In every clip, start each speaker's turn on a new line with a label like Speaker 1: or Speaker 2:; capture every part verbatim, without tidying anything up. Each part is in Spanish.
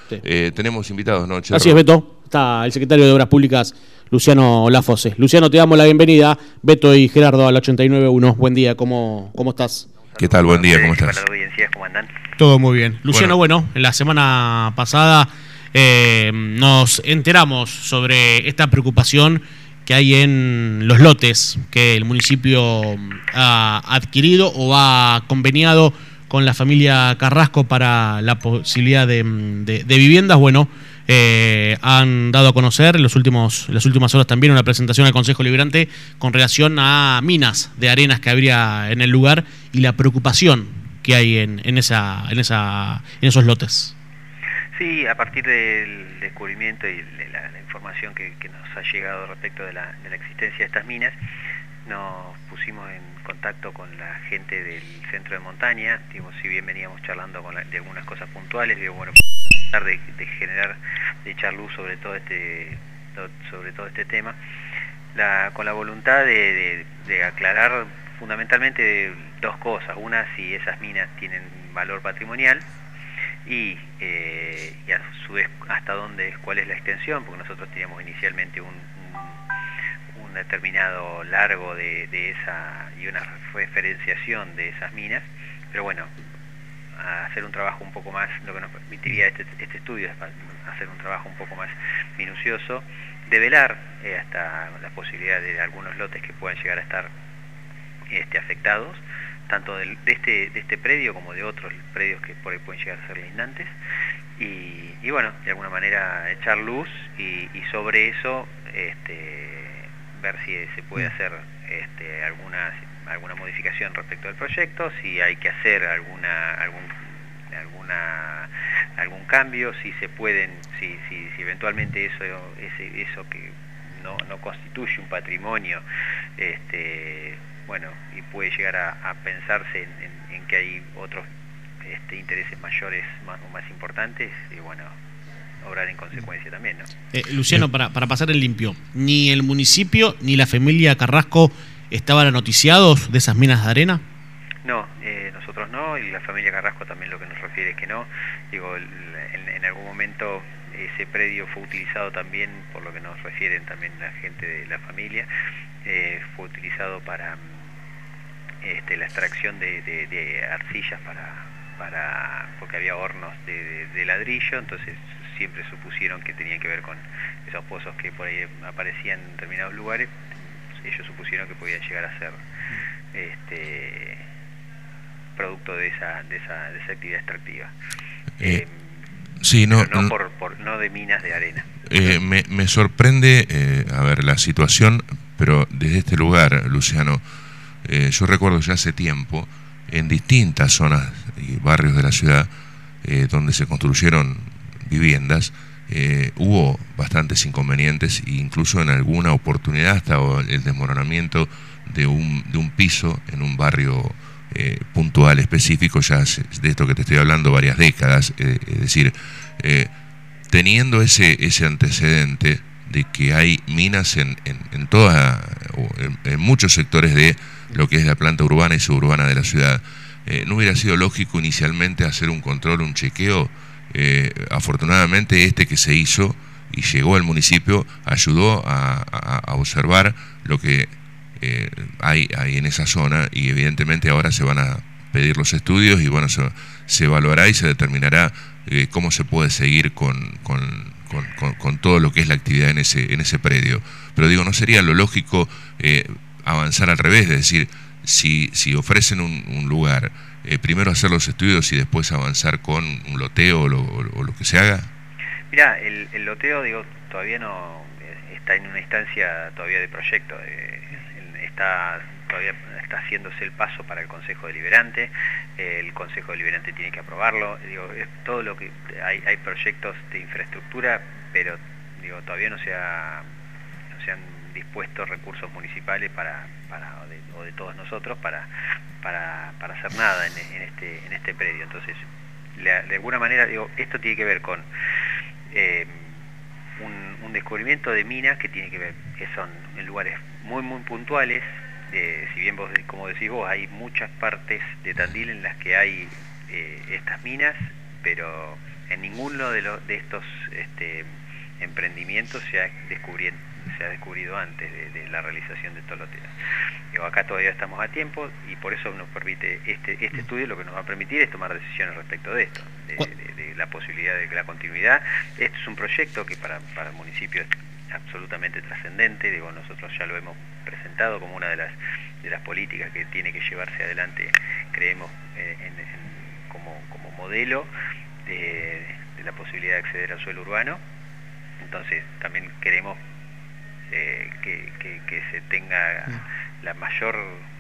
Speaker 1: Sí.
Speaker 2: Eh, tenemos invitados, ¿no, Chero?
Speaker 1: Así es, Beto. Está el secretario de Obras Públicas, Luciano Lafose. Luciano, te damos la bienvenida. Beto y Gerardo al ochenta y nueve punto uno. Buen día, ¿cómo, cómo estás?
Speaker 2: ¿Qué tal? Buen día, ¿cómo estás?
Speaker 3: Para la audiencia, ¿cómo andan?
Speaker 1: Todo muy bien. Luciano, bueno, bueno en la semana pasada eh, nos enteramos sobre esta preocupación que hay en los lotes que el municipio ha adquirido o ha conveniado con la familia Carrasco para la posibilidad de, de, de viviendas. Bueno, eh, han dado a conocer en los últimos, en las últimas horas también una presentación al Consejo Deliberante con relación a minas de arenas que habría en el lugar y la preocupación que hay en, en, esa, en, esa, en esos lotes.
Speaker 3: Sí, a partir del descubrimiento y de la, la información que, que nos ha llegado respecto de la, de la existencia de estas minas, nos pusimos en contacto con la gente del centro de montaña. Digo, si bien veníamos charlando con la, de algunas cosas puntuales, digo, bueno, tratar de, de generar, de echar luz sobre todo este, sobre todo este tema, la, con la voluntad de, de, de aclarar fundamentalmente dos cosas. Una, si esas minas tienen valor patrimonial, y, eh, y a su vez hasta dónde, cuál es la extensión, porque nosotros teníamos inicialmente un, un, un determinado largo de, de esa y una referenciación de esas minas, pero bueno, a hacer un trabajo un poco más, lo que nos permitiría este, este estudio es hacer un trabajo un poco más minucioso, develar eh, hasta la posibilidad de algunos lotes que puedan llegar a estar este, afectados, tanto de, de, este, de este predio como de otros predios que por ahí pueden llegar a ser lindantes, y, y bueno, de alguna manera echar luz y, y sobre eso este, ver si se puede hacer este, alguna, alguna modificación respecto al proyecto, si hay que hacer alguna, algún, alguna, algún cambio, si se pueden, si, si, si eventualmente eso, ese, eso que no, no constituye un patrimonio, este, bueno, y puede llegar a, a pensarse en, en, en que hay otros este, intereses mayores más, o más importantes, y bueno, obrar en consecuencia también, ¿no?
Speaker 1: Eh, Luciano, para, para pasar el limpio, ¿ni el municipio ni la familia Carrasco estaban anoticiados de esas minas de arena?
Speaker 3: No, eh, nosotros no, y la familia Carrasco también lo que nos refiere es que no. Digo, en, en algún momento ese predio fue utilizado también, por lo que nos refieren también la gente de la familia, eh, fue utilizado para este, la extracción de, de, de arcillas para, para porque había hornos de, de, de ladrillo, entonces siempre supusieron que tenía que ver con esos pozos que por ahí aparecían en determinados lugares. Ellos supusieron que podían llegar a ser este, producto de esa, de esa, de esa actividad extractiva.
Speaker 2: Eh,
Speaker 3: eh,
Speaker 2: sí, no,
Speaker 3: no, no, por, por, no de minas de arena.
Speaker 2: Eh, me, me sorprende, eh, a ver, la situación, pero desde este lugar, Luciano, eh, yo recuerdo ya hace tiempo, en distintas zonas y barrios de la ciudad, eh, donde se construyeron viviendas, eh, hubo bastantes inconvenientes, e incluso en alguna oportunidad hasta el desmoronamiento de un, de un piso en un barrio eh, puntual específico, ya de esto que te estoy hablando varias décadas, eh, es decir, eh, teniendo ese, ese antecedente de que hay minas en, en, en, toda, en, en muchos sectores de lo que es la planta urbana y suburbana de la ciudad, eh, ¿no hubiera sido lógico inicialmente hacer un control, un chequeo? Eh, afortunadamente este que se hizo y llegó al municipio ayudó a, a, a observar lo que eh, hay, hay en esa zona, y evidentemente ahora se van a pedir los estudios y bueno, se, se evaluará y se determinará eh, cómo se puede seguir con, con, con, con, con todo lo que es la actividad en ese, en ese predio. Pero digo, ¿no sería lo lógico eh, avanzar al revés? Es decir, si, si ofrecen un, un lugar, Eh, primero hacer los estudios y después avanzar con un loteo o lo, o lo que se haga?
Speaker 3: Mirá, el, el loteo, digo, todavía no está en una instancia todavía de proyecto, eh, está todavía está haciéndose el paso para el Consejo Deliberante, eh, el Consejo Deliberante tiene que aprobarlo, digo, es todo lo que hay, hay proyectos de infraestructura, pero digo, todavía no se ha, no se han dispuesto recursos municipales para, para o, de, o de todos nosotros para para, para hacer nada en, en este en este predio. Entonces, le, de alguna manera, digo, esto tiene que ver con eh, un, un descubrimiento de minas que tiene que ver, que son en lugares muy muy puntuales. Eh, si bien vos, como decís vos, hay muchas partes de Tandil en las que hay eh, estas minas, pero en ninguno de, los, de estos este, emprendimientos se ha, se ha descubrido antes de, de la realización de estos loteos. Digo, acá todavía estamos a tiempo y por eso nos permite este, este estudio, lo que nos va a permitir es tomar decisiones respecto de esto, de, de, de la posibilidad de la continuidad. Esto es un proyecto que para, para el municipio es absolutamente trascendente. Digo, nosotros ya lo hemos presentado como una de las de las políticas que tiene que llevarse adelante, creemos, eh, en, en, como, como modelo de, de la posibilidad de acceder al suelo urbano. Entonces también queremos eh, que, que, que se tenga la mayor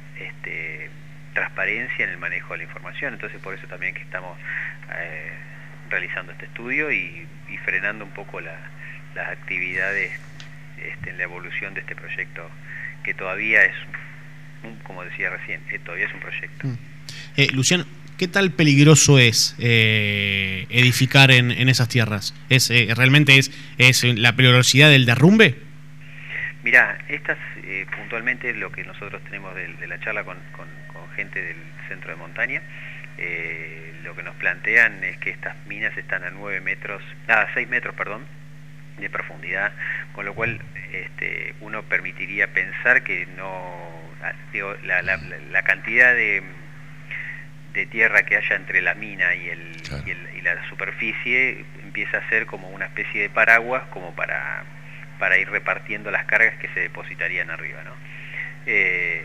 Speaker 3: este, transparencia en el manejo de la información. Entonces por eso también que estamos eh, realizando este estudio y, y frenando un poco la, las actividades este, en la evolución de este proyecto, que todavía es, como decía recién, eh, todavía es un proyecto.
Speaker 1: Eh, Luciano, ¿qué tal peligroso es eh, edificar en, en esas tierras? ¿Es eh, realmente es, es la peligrosidad del derrumbe?
Speaker 3: Mirá, estas eh, puntualmente lo que nosotros tenemos de, de la charla con, con, con gente del centro de montaña, eh, lo que nos plantean es que estas minas están a nueve metros, ah, a seis metros, perdón, de profundidad, con lo cual este, uno permitiría pensar que no, digo, la, la, la cantidad de, de tierra que haya entre la mina y, el, claro. y, el, y la superficie empieza a ser como una especie de paraguas como para, para ir repartiendo las cargas que se depositarían arriba, ¿no? Eh,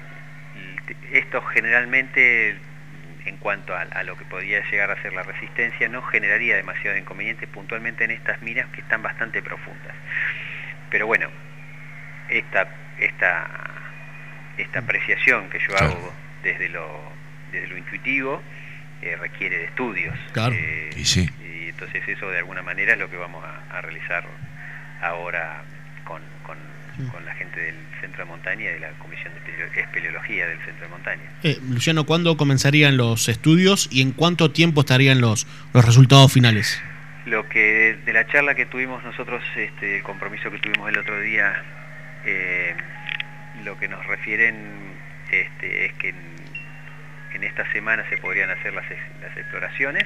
Speaker 3: esto generalmente, en cuanto a, a lo que podría llegar a ser la resistencia, no generaría demasiado inconveniente puntualmente en estas minas que están bastante profundas. Pero bueno, esta esta esta apreciación que yo hago claro. desde lo desde lo intuitivo eh, requiere de estudios.
Speaker 1: Claro.
Speaker 3: Eh,
Speaker 2: y, sí.
Speaker 3: y entonces eso de alguna manera es lo que vamos a, a realizar ahora con, con con la gente del Centro de Montaña y de la Comisión de Espeleología del Centro de Montaña.
Speaker 1: Eh, Luciano, ¿cuándo comenzarían los estudios y en cuánto tiempo estarían los, los resultados finales?
Speaker 3: Lo que de la charla que tuvimos nosotros, este, el compromiso que tuvimos el otro día, eh, lo que nos refieren este, es que en, en esta semana se podrían hacer las, las exploraciones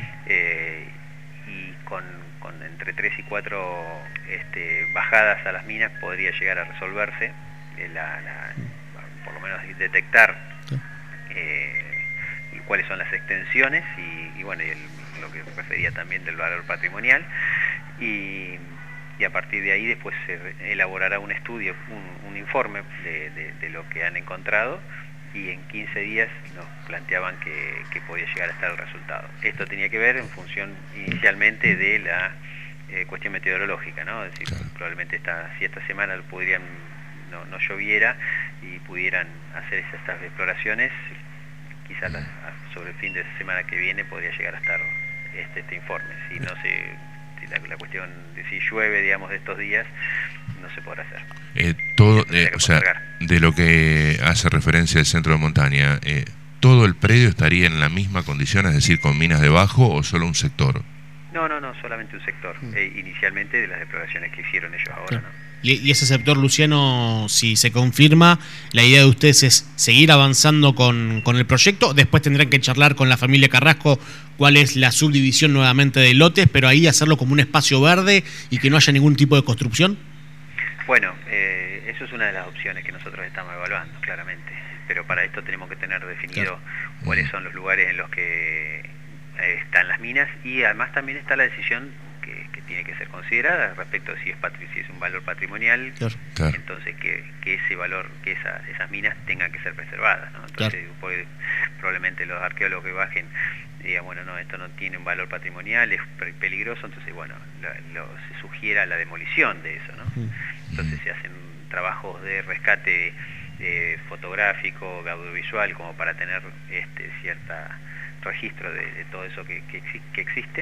Speaker 3: eh, y con, con entre tres y cuatro este, bajadas a las minas podría llegar a resolverse, eh, la, la, por lo menos detectar eh, cuáles son las extensiones y, y bueno, y el, lo que refería también del valor patrimonial, y, y a partir de ahí después se elaborará un estudio, un, un informe de, de, de lo que han encontrado, y en quince días nos planteaban que, que podía llegar a estar el resultado. Esto tenía que ver en función inicialmente de la eh, cuestión meteorológica, ¿no? Es decir, claro. probablemente esta, si esta semana podrían, no, no lloviera y pudieran hacer estas exploraciones, quizás la, sobre el fin de semana que viene podría llegar a estar este, este informe. Si no se, si la, la cuestión de si llueve, digamos, de estos días, no se podrá hacer.
Speaker 2: Eh, todo, eh, o sea, de lo que hace referencia el Centro de Montaña, eh, ¿todo el predio estaría en la misma condición, es decir, con minas debajo, o solo un sector?
Speaker 3: No, no, no, solamente un sector, mm. eh, inicialmente de las exploraciones que hicieron ellos ahora,
Speaker 1: claro.
Speaker 3: ¿no?
Speaker 1: Y, y ese sector, Luciano, si se confirma, la idea de ustedes es seguir avanzando con, con el proyecto. Después tendrán que charlar con la familia Carrasco cuál es la subdivisión nuevamente de lotes, pero ahí hacerlo como un espacio verde y que no haya ningún tipo de construcción. Bueno, eh, eso es una de las opciones que nosotros estamos evaluando, claramente. Pero para esto tenemos que tener definido claro. cuáles son los lugares en los que eh, están las minas, y además también está la decisión que, que tiene que ser considerada respecto a si es, si es un valor patrimonial, claro. Claro. entonces que, que ese valor, que esa, esas minas tengan que ser preservadas, ¿no? Entonces claro. puede, probablemente los arqueólogos que bajen digan, bueno, no, esto no tiene un valor patrimonial, es peligroso, entonces bueno, lo, lo, se sugiera la demolición de eso, ¿no? Mm. Entonces se hacen trabajos de rescate eh, fotográfico, audiovisual, como para tener este cierta registro de, de todo eso que, que, que existe,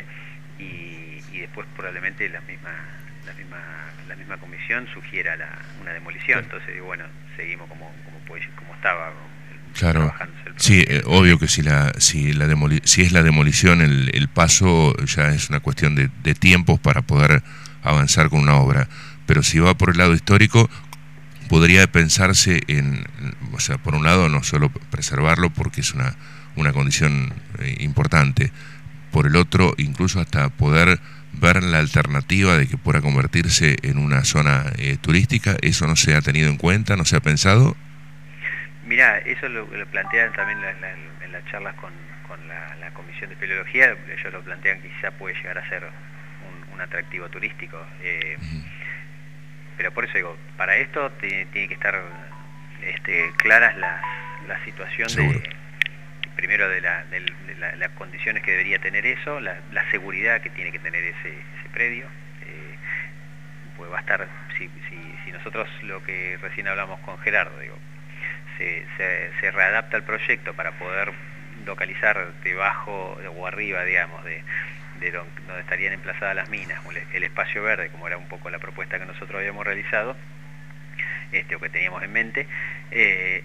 Speaker 1: y, y después probablemente la misma la misma la misma comisión sugiera la, una demolición. Claro. Entonces bueno, seguimos como como, como estaba.
Speaker 2: Claro, sí, eh, obvio que si la si la demoli si es la demolición, el, el paso ya es una cuestión de, de tiempos para poder avanzar con una obra. Pero si va por el lado histórico, podría pensarse en, o sea, por un lado no solo preservarlo porque es una, una condición eh, importante, por el otro, incluso hasta poder ver la alternativa de que pueda convertirse en una zona eh, turística. ¿Eso no se ha tenido en cuenta, no se ha pensado?
Speaker 3: Mirá, eso lo, lo plantean también la, la, en las charlas con, con la, la Comisión de Espeleología. Ellos lo plantean que quizá puede llegar a ser un, un atractivo turístico. Eh, uh-huh. Pero por eso digo, para esto tiene, tiene que estar este, claras las, la situación Seguro. de primero de, la, de, de la, las condiciones que debería tener eso, la, la seguridad que tiene que tener ese, ese predio. Eh, pues va a estar, si, si, si nosotros lo que recién hablamos con Gerardo, digo, se, se, se readapta el proyecto para poder localizar debajo o arriba, digamos, de, de donde estarían emplazadas las minas, el espacio verde, como era un poco la propuesta que nosotros habíamos realizado, este, o que teníamos en mente, eh,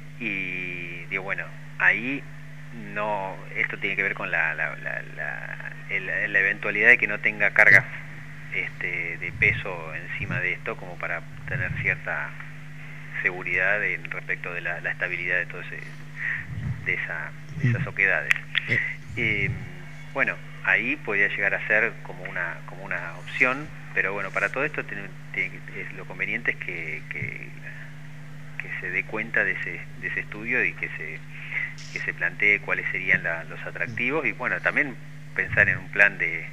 Speaker 3: y digo, bueno, ahí no, esto tiene que ver con la, la, la, la, el, la eventualidad de que no tenga carga este, de peso encima de esto, como para tener cierta seguridad en respecto de la, la estabilidad de todo ese, de, esa, de esas oquedades. Eh, bueno, ahí podría llegar a ser como una como una opción, pero bueno, para todo esto tiene, tiene, es, lo conveniente es que, que, que se dé cuenta de ese, de ese estudio y que se que se plantee cuáles serían la, los atractivos, y bueno, también pensar en un plan de,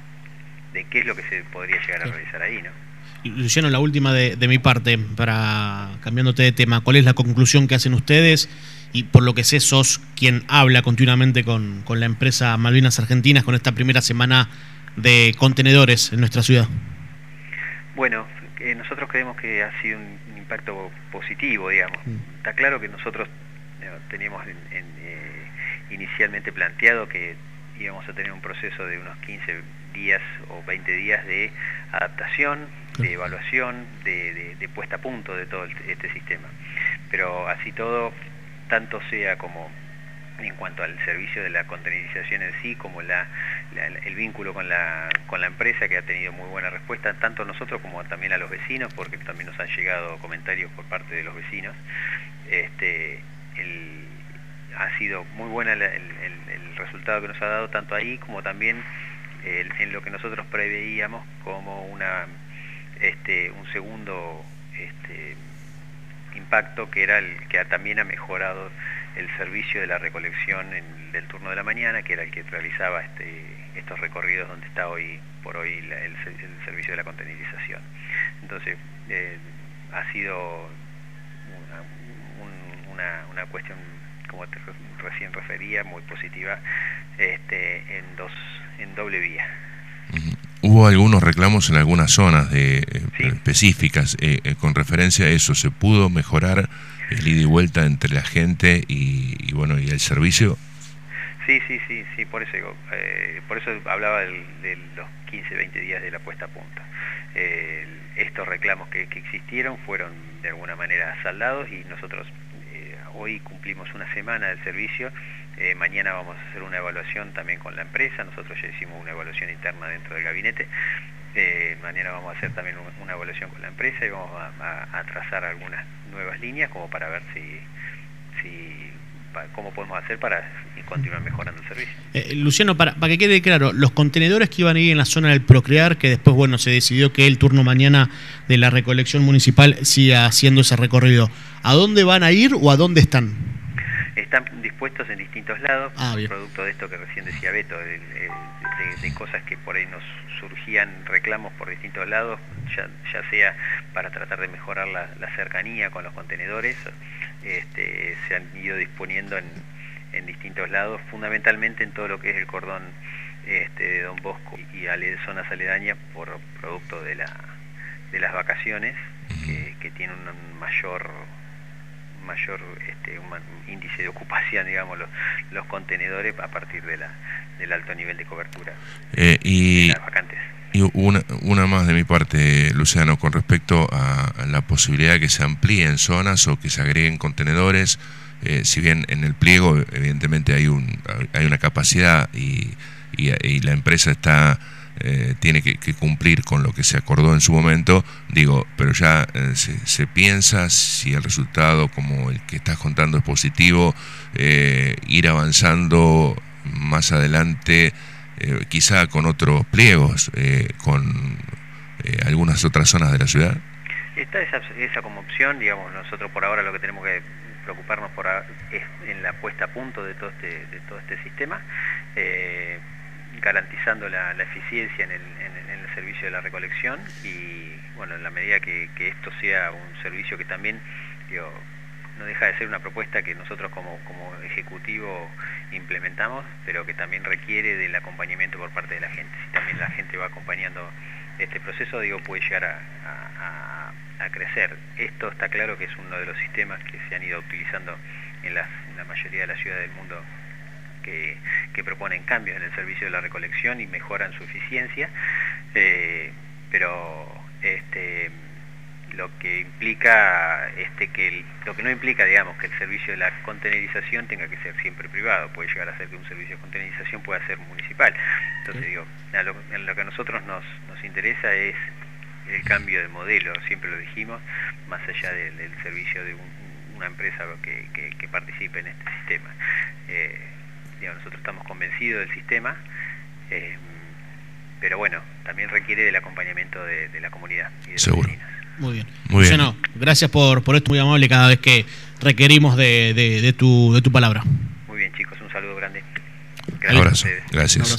Speaker 3: de qué es lo que se podría llegar a realizar ahí, ¿no?
Speaker 1: Luciano, la última de, de mi parte, para cambiándote de tema, ¿cuál es la conclusión que hacen ustedes? Y por lo que sé, sos quien habla continuamente con, con la empresa Malvinas Argentinas con esta primera semana de contenedores en nuestra ciudad.
Speaker 3: Bueno, eh, nosotros creemos que ha sido un, un impacto positivo, digamos. Mm. Está claro que nosotros eh, teníamos en, en, eh, inicialmente planteado que íbamos a tener un proceso de unos quince días o veinte días de adaptación, de evaluación, de, de, de puesta a punto de todo este sistema. Pero así todo, tanto sea como en cuanto al servicio de la contenerización en sí, como la, la, el vínculo con la, con la empresa, que ha tenido muy buena respuesta, tanto a nosotros como también a los vecinos, porque también nos han llegado comentarios por parte de los vecinos. Este, el, ha sido muy buena el, el, el resultado que nos ha dado, tanto ahí como también el, en lo que nosotros preveíamos como una este, un segundo este, impacto, que era el que también ha mejorado el servicio de la recolección en, del turno de la mañana, que era el que realizaba este, estos recorridos donde está hoy por hoy la, el, el servicio de la contenerización. Entonces, eh, ha sido una, un, una, una cuestión, como te recién refería, muy positiva, este, en dos en doble vía.
Speaker 2: Hubo algunos reclamos en algunas zonas de,
Speaker 3: sí.
Speaker 2: específicas eh, eh, con referencia a eso. ¿Se pudo mejorar el ida y vuelta entre la gente y, y bueno y el servicio?
Speaker 3: Sí, sí, sí, sí, por eso digo, eh, por eso hablaba del, de los quince, veinte días de la puesta a punto. Eh, estos reclamos que, que existieron fueron de alguna manera saldados, y nosotros eh, hoy cumplimos una semana del servicio. Eh, mañana vamos a hacer una evaluación también con la empresa. Nosotros ya hicimos una evaluación interna dentro del gabinete. Eh, mañana vamos a hacer también una evaluación con la empresa y vamos a, a, a trazar algunas nuevas líneas como para ver si, si pa, cómo podemos hacer para continuar mejorando el servicio.
Speaker 1: Eh, Luciano, para, para que quede claro, los contenedores que iban a ir en la zona del Procrear, que después bueno se decidió que el turno mañana de la recolección municipal siga haciendo ese recorrido, ¿a dónde van a ir o a dónde están?
Speaker 3: Están dispuestos en distintos lados,
Speaker 1: ah,
Speaker 3: producto de esto que recién decía Beto, de, de, de, de cosas que por ahí nos surgían reclamos por distintos lados, ya, ya sea para tratar de mejorar la, la cercanía con los contenedores. Este, se han ido disponiendo en, en distintos lados, fundamentalmente en todo lo que es el cordón este, de Don Bosco y ale, zonas aledañas, por producto de, la, de las vacaciones, que, que tienen un mayor... mayor este, un índice de ocupación, digamos, los, los contenedores a partir de la, del alto nivel de cobertura
Speaker 2: eh, y,
Speaker 3: de las vacantes.
Speaker 2: Y una, una más de mi parte, Luciano, con respecto a la posibilidad de que se amplíen zonas o que se agreguen contenedores. Eh, si bien en el pliego evidentemente hay, un, hay una capacidad y, y, y la empresa está... Eh, tiene que, que cumplir con lo que se acordó en su momento, digo, pero ya eh, se, se piensa si el resultado como el que estás contando es positivo, eh, ir avanzando más adelante eh, quizá con otros pliegos, eh, con eh, algunas otras zonas de la ciudad?
Speaker 3: Está esa, esa como opción, digamos, nosotros por ahora lo que tenemos que preocuparnos por a, es en la puesta a punto de todo este, de todo este sistema, eh, garantizando la, la eficiencia en el, en, en el servicio de la recolección y, bueno, en la medida que, que esto sea un servicio que también, digo, no deja de ser una propuesta que nosotros como, como ejecutivo implementamos, pero que también requiere del acompañamiento por parte de la gente. Si también la gente va acompañando este proceso, digo, puede llegar a, a, a crecer. Esto está claro que es uno de los sistemas que se han ido utilizando en, las, en la mayoría de las ciudades del mundo que, que proponen cambios en el servicio de la recolección y mejoran su eficiencia, eh, pero este lo que implica este que el, lo que no implica, digamos, que el servicio de la contenerización tenga que ser siempre privado. Puede llegar a ser que un servicio de contenerización pueda ser municipal. Entonces, digo, a lo, en lo que a nosotros nos, nos interesa es el cambio de modelo, siempre lo dijimos, más allá del, del servicio de un, una empresa que, que, que participe en este sistema. Eh, digo, nosotros estamos convencidos del sistema, eh, pero bueno, también requiere del acompañamiento de, de la comunidad y de
Speaker 2: Seguro.
Speaker 3: los vecinos.
Speaker 1: Muy bien.
Speaker 2: Muy bien.
Speaker 1: Luciano, gracias por, por esto, muy amable cada vez que requerimos de, de, de, tu, de tu palabra.
Speaker 3: Muy bien, chicos, un saludo grande.
Speaker 2: Gracias. Abrazo. Gracias.